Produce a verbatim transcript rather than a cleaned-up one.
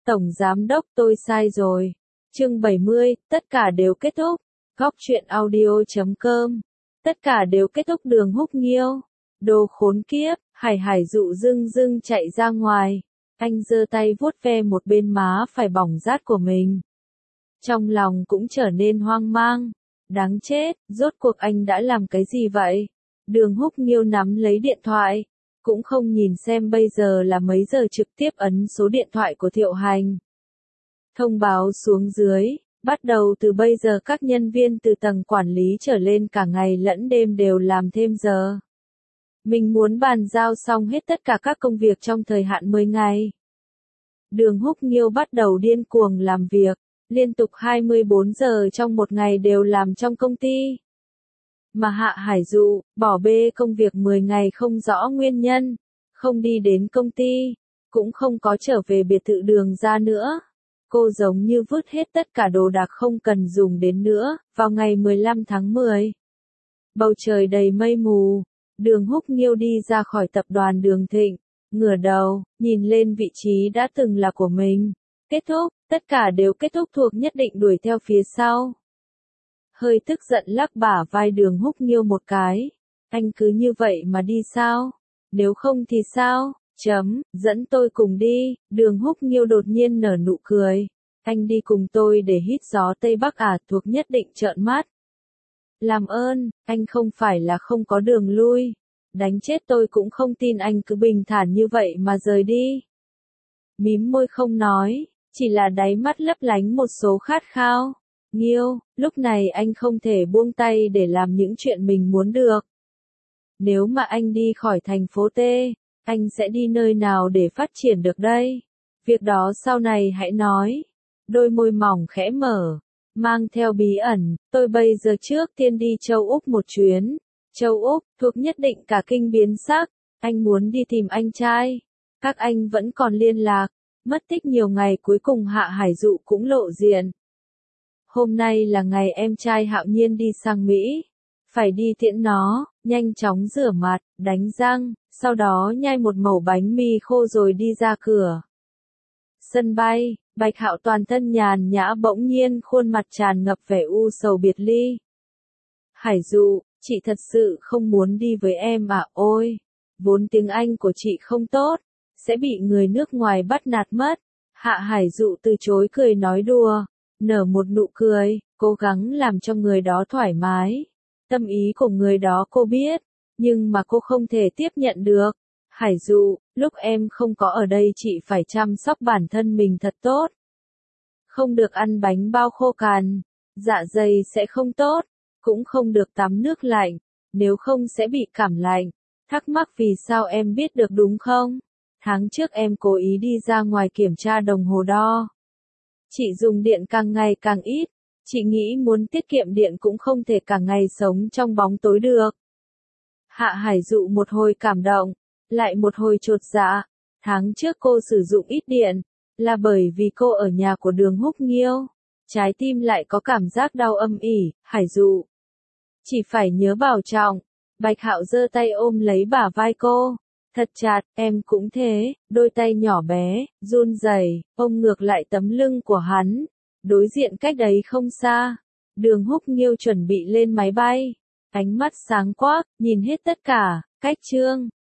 Tổng giám đốc tôi sai rồi. Chương bảy mươi, tất cả đều kết thúc. Góc truyện audio chấm com. Tất cả đều kết thúc. Đường Húc Nghiêu. Đồ khốn kiếp, Hải Hải dụ dưng dưng chạy ra ngoài. Anh giơ tay vuốt ve một bên má phải bỏng rát của mình. Trong lòng cũng trở nên hoang mang. Đáng chết, rốt cuộc anh đã làm cái gì vậy? Đường Húc Nghiêu nắm lấy điện thoại. Cũng không nhìn xem bây giờ là mấy giờ, trực tiếp ấn số điện thoại của Thiệu Hành. Thông báo xuống dưới, bắt đầu từ bây giờ các nhân viên từ tầng quản lý trở lên cả ngày lẫn đêm đều làm thêm giờ. Mình muốn bàn giao xong hết tất cả các công việc trong thời hạn mười ngày. Đường Húc Nghiêu bắt đầu điên cuồng làm việc, liên tục hai mươi bốn giờ trong một ngày đều làm trong công ty. Mà Hạ Hải Dụ, bỏ bê công việc mười ngày không rõ nguyên nhân, không đi đến công ty, cũng không có trở về biệt thự Đường ra nữa. Cô giống như vứt hết tất cả đồ đạc không cần dùng đến nữa, vào ngày mười lăm tháng mười. Bầu trời đầy mây mù, Đường Húc Nghiêu đi ra khỏi tập đoàn Đường Thịnh, ngửa đầu, nhìn lên vị trí đã từng là của mình. Kết thúc, tất cả đều kết thúc, thuộc nhất định đuổi theo phía sau. Hơi tức giận lắc bả vai Đường Húc Nghiêu một cái. Anh cứ như vậy mà đi sao? Nếu không thì sao? Chấm, dẫn tôi cùng đi. Đường Húc Nghiêu đột nhiên nở nụ cười. Anh đi cùng tôi để hít gió Tây Bắc à? Thuộc nhất định trợn mắt. Làm ơn, anh không phải là không có đường lui. Đánh chết tôi cũng không tin anh cứ bình thản như vậy mà rời đi. Mím môi không nói, chỉ là đáy mắt lấp lánh một số khát khao. Nghiêu, lúc này anh không thể buông tay để làm những chuyện mình muốn được. Nếu mà anh đi khỏi thành phố T, anh sẽ đi nơi nào để phát triển được đây? Việc đó sau này hãy nói. Đôi môi mỏng khẽ mở, mang theo bí ẩn, tôi bây giờ trước tiên đi châu Úc một chuyến. Châu Úc, thuộc nhất định cả kinh biến sắc, anh muốn đi tìm anh trai. Các anh vẫn còn liên lạc, mất tích nhiều ngày cuối cùng Hạ Hải Dụ cũng lộ diện. Hôm nay là ngày em trai Hạo Nhiên đi sang Mỹ. Phải đi tiễn nó, nhanh chóng rửa mặt, đánh răng, sau đó nhai một mẩu bánh mì khô rồi đi ra cửa. Sân bay, Bạch Hạo toàn thân nhàn nhã bỗng nhiên khuôn mặt tràn ngập vẻ u sầu biệt ly. Hải Dụ, chị thật sự không muốn đi với em à? Ôi, vốn tiếng Anh của chị không tốt, sẽ bị người nước ngoài bắt nạt mất. Hạ Hải Dụ từ chối cười nói đùa, nở một nụ cười, cố gắng làm cho người đó thoải mái. Tâm ý của người đó cô biết, nhưng mà cô không thể tiếp nhận được. Hải Dụ, lúc em không có ở đây chị phải chăm sóc bản thân mình thật tốt. Không được ăn bánh bao khô cằn, dạ dày sẽ không tốt, cũng không được tắm nước lạnh, nếu không sẽ bị cảm lạnh. Thắc mắc vì sao em biết được đúng không? Tháng trước em cố ý đi ra ngoài kiểm tra đồng hồ đo. Chị dùng điện càng ngày càng ít, chị nghĩ muốn tiết kiệm điện cũng không thể cả ngày sống trong bóng tối được. Hạ Hải Dụ một hồi cảm động, lại một hồi chột dạ. Tháng trước cô sử dụng ít điện, là bởi vì cô ở nhà của Đường Húc Nghiêu. Trái tim lại có cảm giác đau âm ỉ. Hải Dụ, chỉ phải nhớ bảo trọng. Bạch Hạo giơ tay ôm lấy bả vai cô. Thật chặt, em cũng thế. Đôi tay nhỏ bé, run rẩy, ôm ngược lại tấm lưng của hắn. Đối diện cách đấy không xa, Đường Húc Nghiêu chuẩn bị lên máy bay. Ánh mắt sáng quắc, nhìn hết tất cả, cách chương.